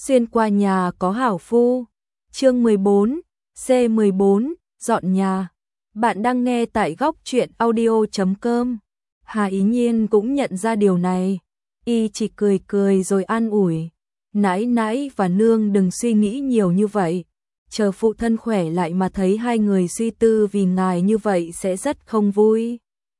Xuyên qua nhà có hảo phu. Chương 14, C14, dọn nhà. Bạn đang nghe tại góc truyện audio.com. Hà Ý Nhiên cũng nhận ra điều này, y chỉ cười cười rồi an ủi, nãi nãi và nương đừng suy nghĩ nhiều như vậy, chờ phụ thân khỏe lại mà thấy hai người suy tư vì ngài như vậy sẽ rất không vui.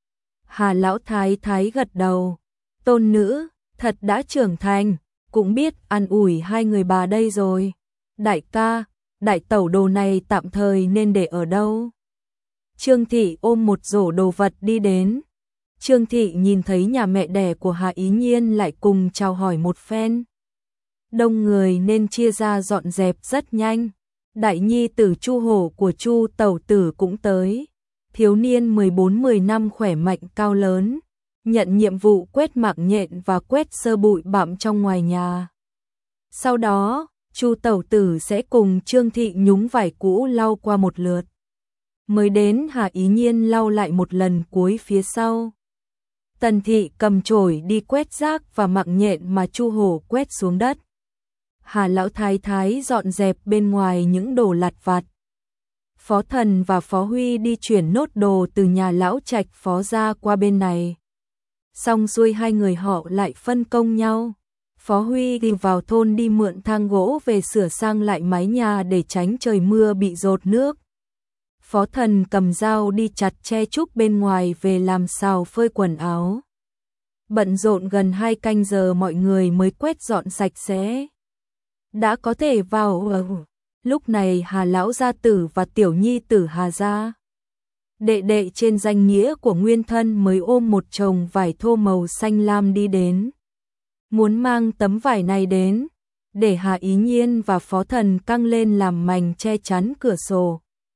Hà lão thái thái gật đầu, tôn nữ, thật đã trưởng thành, cũng biết an ủi hai người bà đây rồi. Đại ca, đại tẩu đồ này tạm thời nên để ở đâu? Trương Thị ôm một rổ đồ vật đi đến. Trương Thị nhìn thấy nhà mẹ đẻ của Hà Ý Nhiên lại cùng chào hỏi một phen. Đông người nên chia ra dọn dẹp rất nhanh. Đại nhi tử Chu Hổ của Chu tẩu tử cũng tới. Thiếu niên 14-10 năm khỏe mạnh cao lớn, nhận nhiệm vụ quét mạng nhện và quét sơ bụi bặm trong ngoài nhà. Sau đó, Chu tẩu tử sẽ cùng Trương Thị nhúng vải cũ lau qua một lượt. Mới đến Hà Ý Nhiên lau lại một lần cuối phía sau. Tần Thị cầm chổi đi quét rác và mạng nhện mà Chu Hổ quét xuống đất. Hà lão thái thái dọn dẹp bên ngoài những đồ lặt vặt. Phó Thần và Phó Huy đi chuyển nốt đồ từ nhà lão trạch Phó ra qua bên này. Xong xuôi hai người họ lại phân công nhau. Phó Huy đi vào thôn đi mượn thang gỗ về sửa sang lại mái nhà để tránh trời mưa bị dột nước. Phó Thần cầm dao đi chặt tre trúc bên ngoài về làm xào phơi quần áo. Bận rộn gần 2 canh giờ mọi người mới quét dọn sạch sẽ. Đã có thể vào. Lúc này Hà lão gia tử và tiểu nhi tử Hà gia, đệ đệ trên danh nghĩa của nguyên thân, mới ôm một chồng vải thô màu xanh lam đi đến. Muốn mang tấm vải này đến để Hà Ý Nhiên và Phó Thần căng lên làm mành che chắn cửa sổ.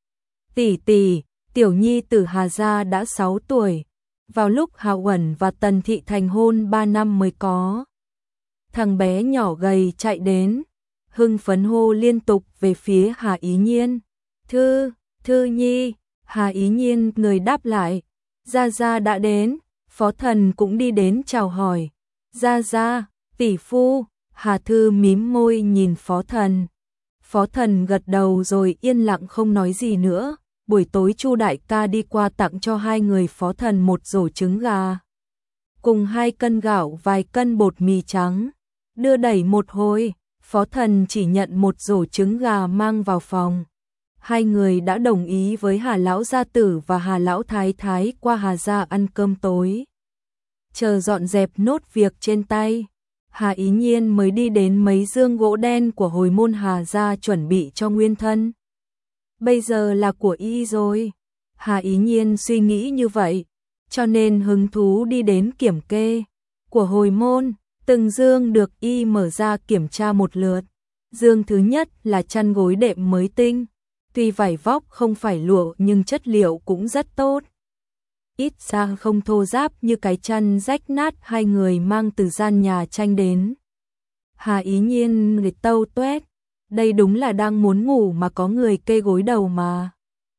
Tỷ tỷ, tiểu nhi tử Hà gia đã 6 tuổi, vào lúc Hà Uẩn và Tần Thị thành hôn 3 năm mới có. Thằng bé nhỏ gầy chạy đến, hưng phấn hô liên tục về phía Hà Ý Nhiên. Thư nhi. Hà Ý Nhiên người đáp lại, gia gia đã đến. Phó Thần cũng đi đến chào hỏi, gia gia, tỷ phu. Hà Thư mím môi nhìn Phó Thần. Phó Thần gật đầu rồi yên lặng không nói gì nữa. Buổi tối Chu đại ca đi qua tặng cho hai người Phó Thần một rổ trứng gà, cùng 2 cân gạo, vài cân bột mì trắng. Đưa đẩy một hồi, Phó Thần chỉ nhận một rổ trứng gà mang vào phòng. Hai người đã đồng ý với Hà lão gia tử và Hà lão thái thái qua Hà gia ăn cơm tối. Chờ dọn dẹp nốt việc trên tay, Hà Ý Nhiên mới đi đến mấy dương gỗ đen của hồi môn Hà gia chuẩn bị cho nguyên thân. Bây giờ là của y rồi. Hà Ý Nhiên suy nghĩ như vậy, cho nên hứng thú đi đến kiểm kê của hồi môn. Từng dương được y mở ra kiểm tra một lượt. Dương thứ nhất là chăn gối đệm mới tinh, tuy vải vóc không phải lụa nhưng chất liệu cũng rất tốt. Ít ra không thô ráp như cái chăn rách nát hai người mang từ gian nhà tranh đến. Hà Ý Nhiên người tâu tuét, đây đúng là đang muốn ngủ mà có người kê gối đầu mà.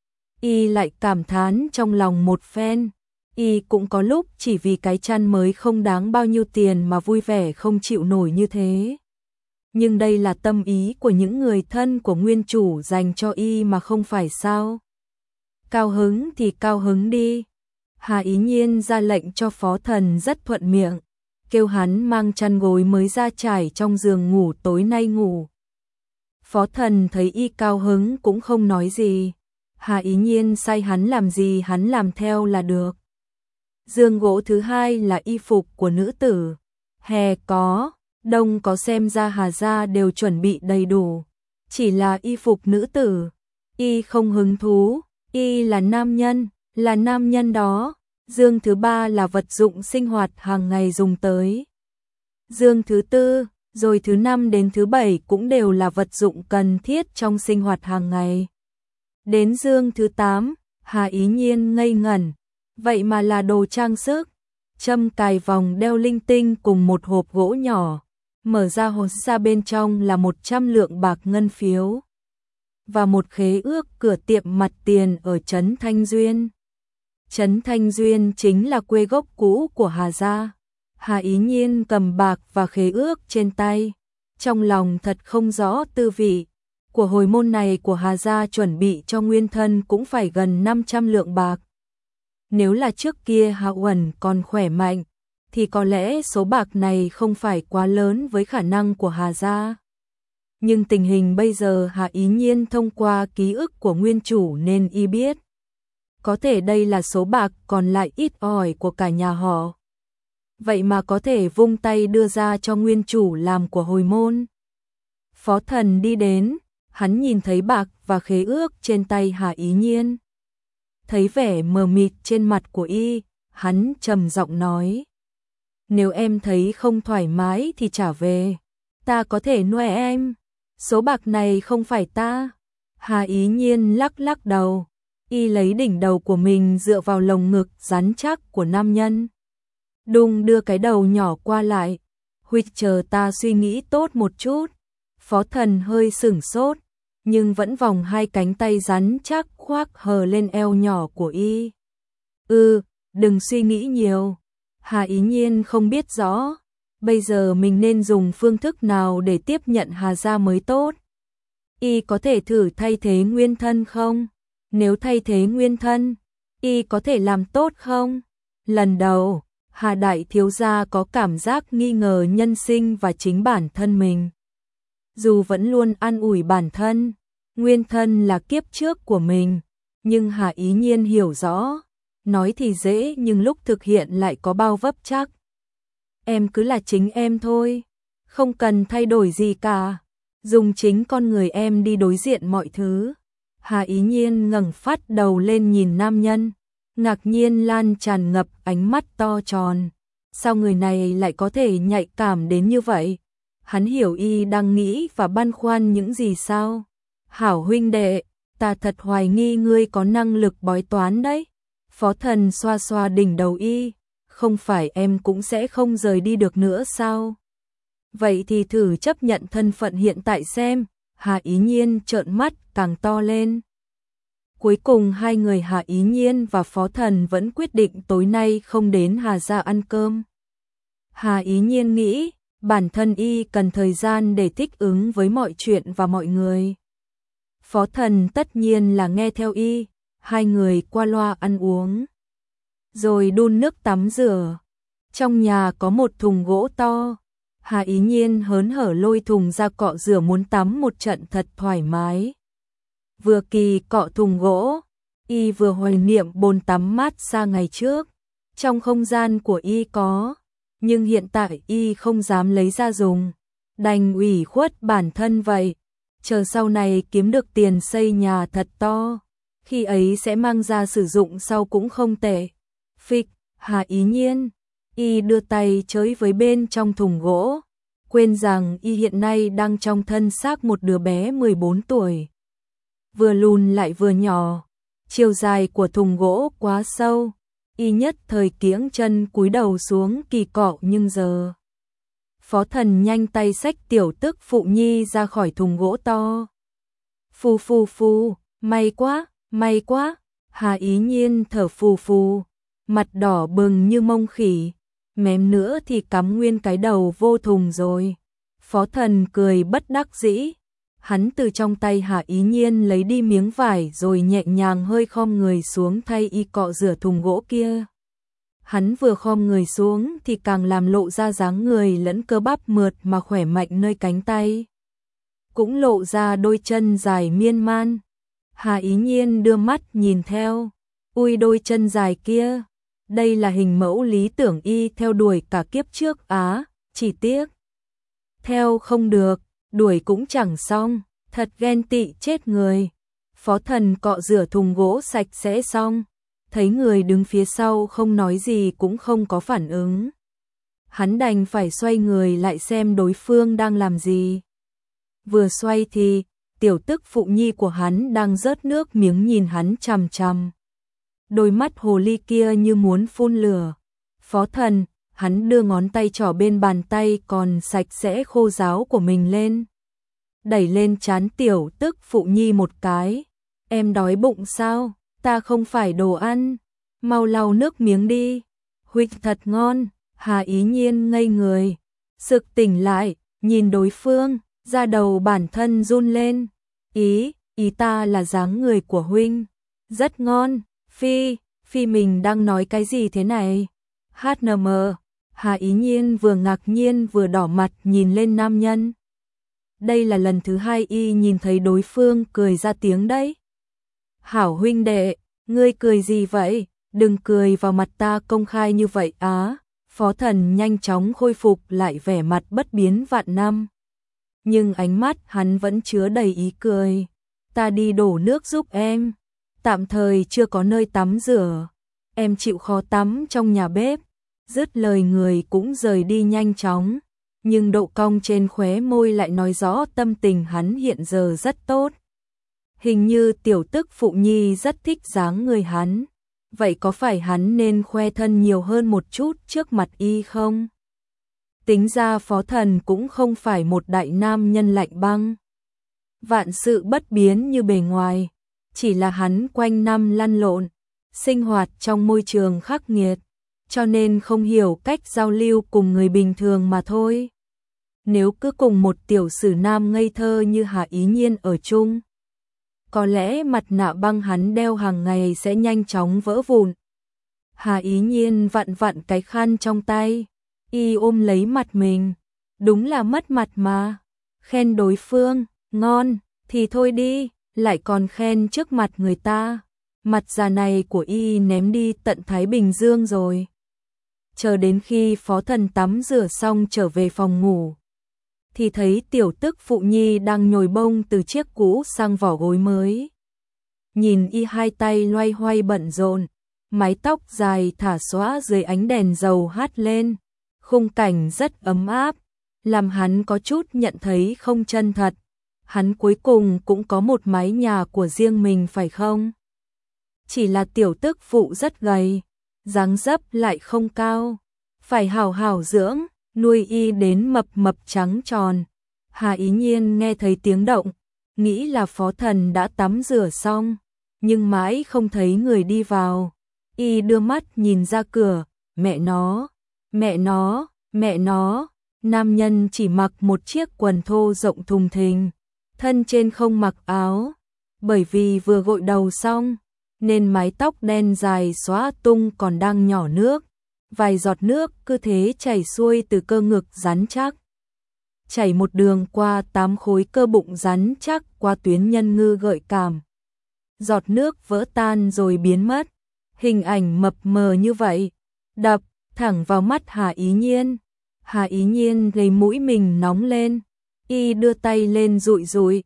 Y lại cảm thán trong lòng một phen. Y cũng có lúc chỉ vì cái chăn mới không đáng bao nhiêu tiền mà vui vẻ không chịu nổi như thế. Nhưng đây là tâm ý của những người thân của nguyên chủ dành cho y mà không phải sao. Cao hứng thì cao hứng đi. Hà Ý Nhiên ra lệnh cho Phó Thần rất thuận miệng, kêu hắn mang chăn gối mới ra trải trong giường ngủ tối nay ngủ. Phó Thần thấy y cao hứng cũng không nói gì. Hà Ý Nhiên sai hắn làm gì hắn làm theo là được. Dương gỗ thứ hai là y phục của nữ tử. Hè có, đông có, xem ra Hà gia đều chuẩn bị đầy đủ. Chỉ là y phục nữ tử, y không hứng thú, y là nam nhân đó. Dương thứ ba là vật dụng sinh hoạt hàng ngày dùng tới. Dương thứ tư, rồi thứ 5 đến thứ 7 cũng đều là vật dụng cần thiết trong sinh hoạt hàng ngày. Đến dương thứ 8, Hà Ý Nhiên ngây ngẩn. Vậy mà là đồ trang sức, châm cài vòng đeo linh tinh cùng một hộp gỗ nhỏ, mở ra hộp ra bên trong là 100 lượng bạc ngân phiếu và một khế ước cửa tiệm mặt tiền ở trấn Thanh Duyên. Trấn Thanh Duyên chính là quê gốc cũ của Hà gia. Hà Ý Nhiên cầm bạc và khế ước trên tay, trong lòng thật không rõ tư vị của hồi môn này của Hà gia chuẩn bị cho nguyên thân cũng phải gần 500 lượng bạc. Nếu là trước kia Hạ Uẩn còn khỏe mạnh, thì có lẽ số bạc này không phải quá lớn với khả năng của Hà gia. Nhưng tình hình bây giờ Hạ Ý Nhiên thông qua ký ức của nguyên chủ nên y biết. Có thể đây là số bạc còn lại ít ỏi của cả nhà họ. Vậy mà có thể vung tay đưa ra cho nguyên chủ làm của hồi môn. Phó Thần đi đến, hắn nhìn thấy bạc và khế ước trên tay Hạ Ý Nhiên. Thấy vẻ mờ mịt trên mặt của y, hắn trầm giọng nói. Nếu em thấy không thoải mái thì trả về, ta có thể nuôi em. Số bạc này không phải ta. Hạ Ý Nhiên lắc lắc đầu, y lấy đỉnh đầu của mình dựa vào lồng ngực rắn chắc của nam nhân. Đung đưa cái đầu nhỏ qua lại, huynh chờ ta suy nghĩ tốt một chút. Phó Thần hơi sửng sốt, nhưng vẫn vòng hai cánh tay rắn chắc khoác hờ lên eo nhỏ của y. Đừng suy nghĩ nhiều. Hạ Ý Nhiên không biết rõ, bây giờ mình nên dùng phương thức nào để tiếp nhận Hà gia mới tốt. Y có thể thử thay thế nguyên thân không? Nếu thay thế nguyên thân, y có thể làm tốt không? Lần đầu, Hà đại thiếu gia có cảm giác nghi ngờ nhân sinh và chính bản thân mình. Dù vẫn luôn an ủi bản thân, nguyên thân là kiếp trước của mình, nhưng Hạ Ý Nhiên hiểu rõ, nói thì dễ nhưng lúc thực hiện lại có bao vấp chắc. Em cứ là chính em thôi, không cần thay đổi gì cả, dùng chính con người em đi đối diện mọi thứ. Hạ Ý Nhiên ngẩng phát đầu lên nhìn nam nhân, ngạc nhiên lan tràn ngập ánh mắt to tròn. Sao người này lại có thể nhạy cảm đến như vậy? Hắn hiểu y đang nghĩ và băn khoăn những gì sao? Hảo huynh đệ, ta thật hoài nghi ngươi có năng lực bói toán đấy. Phó Thần xoa xoa đỉnh đầu y, không phải em cũng sẽ không rời đi được nữa sao? Vậy thì thử chấp nhận thân phận hiện tại xem. Hạ Ý Nhiên trợn mắt càng to lên. Cuối cùng hai người Hạ Ý Nhiên và Phó Thần vẫn quyết định tối nay không đến Hà gia ăn cơm. Hạ Ý Nhiên nghĩ, bản thân y cần thời gian để thích ứng với mọi chuyện và mọi người. Phó Thần tất nhiên là nghe theo y, hai người qua loa ăn uống. Rồi đun nước tắm rửa. Trong nhà có một thùng gỗ to. Hạ Ý Nhiên hớn hở lôi thùng ra cọ rửa muốn tắm một trận thật thoải mái. Vừa kỳ cọ thùng gỗ, y vừa hoài niệm bồn tắm mát xa ngày trước. Trong không gian của y có, nhưng hiện tại y không dám lấy ra dùng. Đành ủy khuất bản thân vậy. Chờ sau này kiếm được tiền xây nhà thật to, khi ấy sẽ mang ra sử dụng sau cũng không tệ. Phịch, Hạ Ý Nhiên, y đưa tay chới với bên trong thùng gỗ, quên rằng y hiện nay đang trong thân xác một đứa bé 14 tuổi. Vừa lùn lại vừa nhỏ, chiều dài của thùng gỗ quá sâu, y nhất thời kiễng chân cúi đầu xuống kỳ cọ nhưng giờ. Phó Thần nhanh tay xách tiểu tức phụ nhi ra khỏi thùng gỗ to. Phù phù phù, may quá, Hạ Ý Nhiên thở phù phù, mặt đỏ bừng như mông khỉ, mém nữa thì cắm nguyên cái đầu vô thùng rồi. Phó Thần cười bất đắc dĩ, hắn từ trong tay Hạ Ý Nhiên lấy đi miếng vải rồi nhẹ nhàng hơi khom người xuống thay y cọ rửa thùng gỗ kia. Hắn vừa khom người xuống thì càng làm lộ ra dáng người lẫn cơ bắp mượt mà khỏe mạnh nơi cánh tay. Cũng lộ ra đôi chân dài miên man. Hạ Ý Nhiên đưa mắt nhìn theo. Ui đôi chân dài kia. Đây là hình mẫu lý tưởng y theo đuổi cả kiếp trước á, chỉ tiếc. Theo không được, đuổi cũng chẳng xong, thật ghen tị chết người. Phó Thần cọ rửa thùng gỗ sạch sẽ xong. Thấy người đứng phía sau không nói gì cũng không có phản ứng. Hắn đành phải xoay người lại xem đối phương đang làm gì. Vừa xoay thì, tiểu tức phụ nhi của hắn đang rớt nước miếng nhìn hắn chằm chằm. Đôi mắt hồ ly kia như muốn phun lửa. Phó Thần, hắn đưa ngón tay trỏ bên bàn tay còn sạch sẽ khô ráo của mình lên. Đẩy lên trán tiểu tức phụ nhi một cái. Em đói bụng sao? Ta không phải đồ ăn, mau lau nước miếng đi. Huynh thật ngon. Hạ Ý Nhiên ngây người, sực tỉnh lại, nhìn đối phương, da đầu bản thân run lên. Ý ta là dáng người của huynh rất ngon. Phi mình đang nói cái gì thế này? HNM. Hà Ý Nhiên vừa ngạc nhiên vừa đỏ mặt nhìn lên nam nhân. Đây là lần thứ hai y nhìn thấy đối phương cười ra tiếng đấy. Hảo huynh đệ, ngươi cười gì vậy? Đừng cười vào mặt ta công khai như vậy á. Phó Thần nhanh chóng khôi phục lại vẻ mặt bất biến vạn năm. Nhưng ánh mắt hắn vẫn chứa đầy ý cười. Ta đi đổ nước giúp em. Tạm thời chưa có nơi tắm rửa. Em chịu khó tắm trong nhà bếp. Dứt lời người cũng rời đi nhanh chóng. Nhưng độ cong trên khóe môi lại nói rõ tâm tình hắn hiện giờ rất tốt. Hình như tiểu tức Phụ Nhi rất thích dáng người hắn. Vậy có phải hắn nên khoe thân nhiều hơn một chút trước mặt y không? Tính ra Phó Thần cũng không phải một đại nam nhân lạnh băng. Vạn sự bất biến như bề ngoài. Chỉ là hắn quanh năm lăn lộn, sinh hoạt trong môi trường khắc nghiệt, cho nên không hiểu cách giao lưu cùng người bình thường mà thôi. Nếu cứ cùng một tiểu sử nam ngây thơ như Hà Ý Nhiên ở chung, có lẽ mặt nạ băng hắn đeo hàng ngày sẽ nhanh chóng vỡ vụn. Hà Ý Nhiên vặn vặn cái khăn trong tay, y ôm lấy mặt mình, đúng là mất mặt mà. Khen đối phương, ngon, thì thôi đi, lại còn khen trước mặt người ta. Mặt già này của y ném đi tận Thái Bình Dương rồi. Chờ đến khi Phó Thần tắm rửa xong trở về phòng ngủ, thì thấy tiểu tức Phụ Nhi đang nhồi bông từ chiếc cũ sang vỏ gối mới. Nhìn y hai tay loay hoay bận rộn, mái tóc dài thả xõa dưới ánh đèn dầu hắt lên, khung cảnh rất ấm áp, làm hắn có chút nhận thấy không chân thật. Hắn cuối cùng cũng có một mái nhà của riêng mình phải không? Chỉ là tiểu tức phụ rất gầy, dáng dấp lại không cao, phải hảo hảo dưỡng, nuôi y đến mập mập trắng tròn. Hà Ý Nhiên nghe thấy tiếng động, nghĩ là Phó Thần đã tắm rửa xong, nhưng mãi không thấy người đi vào. Y đưa mắt nhìn ra cửa, mẹ nó, nam nhân chỉ mặc một chiếc quần thô rộng thùng thình, thân trên không mặc áo, bởi vì vừa gội đầu xong, nên mái tóc đen dài xõa tung còn đang nhỏ nước, vài giọt nước cứ thế chảy xuôi từ cơ ngực rắn chắc, chảy một đường qua 8 khối cơ bụng rắn chắc qua tuyến nhân ngư gợi cảm. Giọt nước vỡ tan rồi biến mất, hình ảnh mập mờ như vậy, đập thẳng vào mắt Hà Ý Nhiên. Hà Ý Nhiên gây mũi mình nóng lên, y đưa tay lên dụi dụi.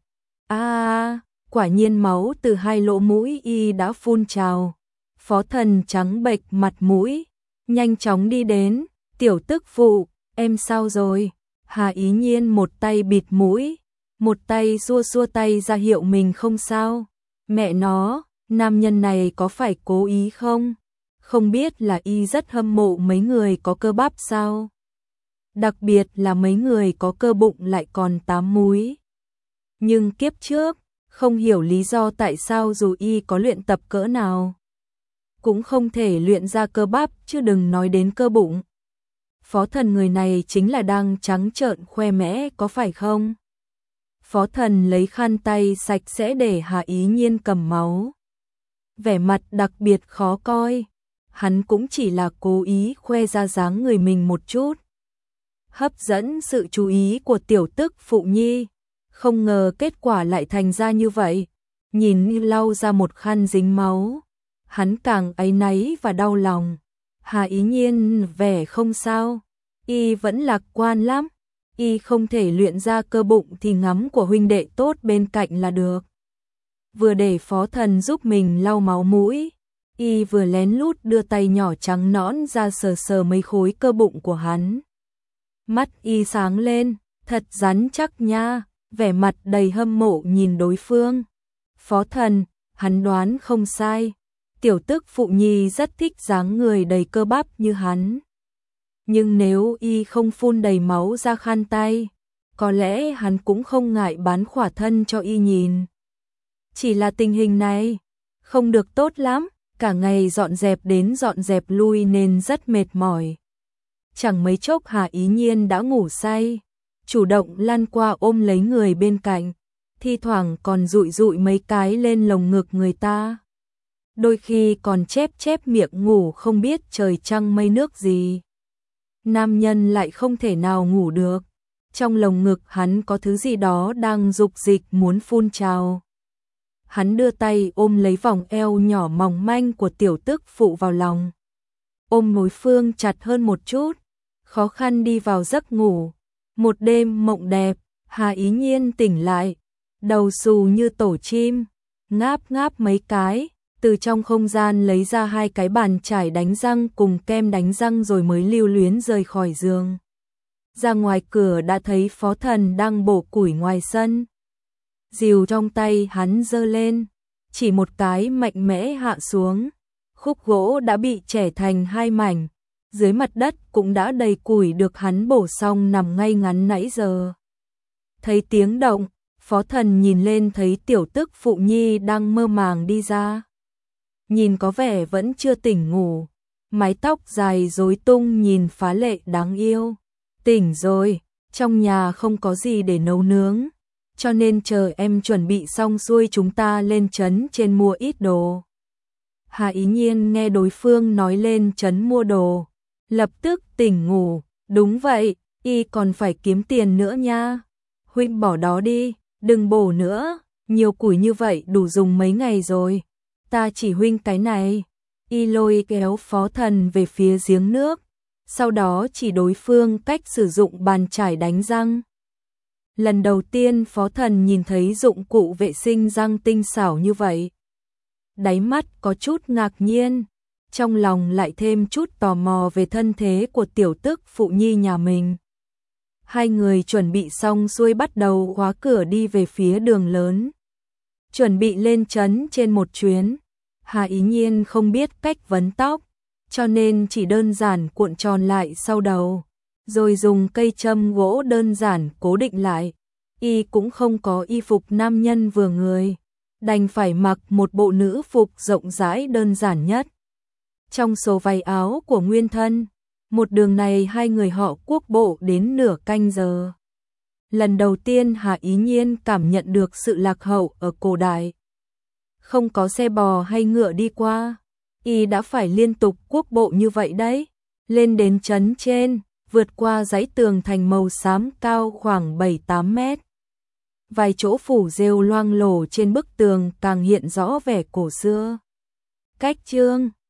Quả nhiên máu từ hai lỗ mũi y đã phun trào. Phó Thần trắng bệch mặt mũi, nhanh chóng đi đến, tiểu tức phụ, em sao rồi? Hà Ý Nhiên một tay bịt mũi, một tay xua xua tay ra hiệu mình không sao. Mẹ nó, nam nhân này có phải cố ý không? Không biết là y rất hâm mộ mấy người có cơ bắp sao? Đặc biệt là mấy người có cơ bụng lại còn 8 múi. Nhưng kiếp trước, không hiểu lý do tại sao dù y có luyện tập cỡ nào, cũng không thể luyện ra cơ bắp chứ đừng nói đến cơ bụng. Phó Thần người này chính là đang trắng trợn khoe mẽ có phải không? Phó Thần lấy khăn tay sạch sẽ để Hà Ý Nhiên cầm máu. Vẻ mặt đặc biệt khó coi, hắn cũng chỉ là cố ý khoe ra dáng người mình một chút, hấp dẫn sự chú ý của tiểu tức Phụ Nhi. Không ngờ kết quả lại thành ra như vậy. Nhìn như lau ra một khăn dính máu, hắn càng áy náy và đau lòng. Hà Ý Nhiên vẻ không sao, y vẫn lạc quan lắm. Y không thể luyện ra cơ bụng thì ngắm của huynh đệ tốt bên cạnh là được. Vừa để Phó Thần giúp mình lau máu mũi, y vừa lén lút đưa tay nhỏ trắng nõn ra sờ sờ mấy khối cơ bụng của hắn. Mắt y sáng lên, thật rắn chắc nha, vẻ mặt đầy hâm mộ nhìn đối phương. Phó Thần, hắn đoán không sai, tiểu tức Phụ Nhi rất thích dáng người đầy cơ bắp như hắn. Nhưng nếu y không phun đầy máu ra khăn tay, có lẽ hắn cũng không ngại bán khỏa thân cho y nhìn. Chỉ là tình hình này không được tốt lắm, cả ngày dọn dẹp đến dọn dẹp lui nên rất mệt mỏi. Chẳng mấy chốc Hà Ý Nhiên đã ngủ say. chủ động lăn qua ôm lấy người bên cạnh, thi thoảng còn dụi dụi mấy cái lên lồng ngực người ta. Đôi khi còn chép chép miệng ngủ không biết trời trăng mây nước gì. Nam nhân lại không thể nào ngủ được, trong lồng ngực hắn có thứ gì đó đang dục dịch muốn phun trào. Hắn đưa tay ôm lấy vòng eo nhỏ mỏng manh của tiểu tức phụ vào lòng. Ôm đối phương chặt hơn một chút, khó khăn đi vào giấc ngủ. Một đêm mộng đẹp, Hà Ý Nhiên tỉnh lại, đầu xù như tổ chim, ngáp ngáp mấy cái, từ trong không gian lấy ra 2 cái bàn chải đánh răng cùng kem đánh răng rồi mới lưu luyến rời khỏi giường. Ra ngoài cửa đã thấy Phó Thần đang bổ củi ngoài sân. Rìu trong tay hắn giơ lên, chỉ một cái mạnh mẽ hạ xuống, khúc gỗ đã bị chẻ thành 2 mảnh, dưới mặt đất cũng đã đầy củi được hắn bổ xong nằm ngay ngắn nãy giờ. Thấy tiếng động, Phó Thần nhìn lên thấy tiểu tức phụ nhi đang mơ màng đi ra. Nhìn có vẻ vẫn chưa tỉnh ngủ, mái tóc dài rối tung nhìn phá lệ đáng yêu. Tỉnh rồi, trong nhà không có gì để nấu nướng, cho nên chờ em chuẩn bị xong xuôi chúng ta lên trấn trên mua ít đồ. Hà Ý Nhiên nghe đối phương nói lên trấn mua đồ, lập tức tỉnh ngủ, đúng vậy, y còn phải kiếm tiền nữa nha. Huynh bỏ đó đi, đừng bổ nữa, nhiều củi như vậy đủ dùng mấy ngày rồi. Ta chỉ huynh cái này. Y lôi kéo Phó Thần về phía giếng nước, sau đó chỉ đối phương cách sử dụng bàn chải đánh răng. Lần đầu tiên Phó Thần nhìn thấy dụng cụ vệ sinh răng tinh xảo như vậy. Đáy mắt có chút ngạc nhiên, trong lòng lại thêm chút tò mò về thân thế của tiểu tức phụ nhi nhà mình. Hai người chuẩn bị xong xuôi bắt đầu khóa cửa đi về phía đường lớn. Chuẩn bị lên trấn trên một chuyến, Hà Ý Nhiên không biết cách vấn tóc, cho nên chỉ đơn giản cuộn tròn lại sau đầu, rồi dùng cây châm gỗ đơn giản cố định lại. Y cũng không có y phục nam nhân vừa người, đành phải mặc một bộ nữ phục rộng rãi đơn giản nhất. Trong số váy áo của nguyên thân, một đường này hai người họ quốc bộ đến nửa canh giờ. Lần đầu tiên Hà Ý Nhiên cảm nhận được sự lạc hậu ở cổ đại. Không có xe bò hay ngựa đi qua, y đã phải liên tục quốc bộ như vậy đấy. Lên đến trấn trên, vượt qua dãy tường thành màu xám cao khoảng 7-8 mét. Vài chỗ phủ rêu loang lổ trên bức tường càng hiện rõ vẻ cổ xưa. Cách chương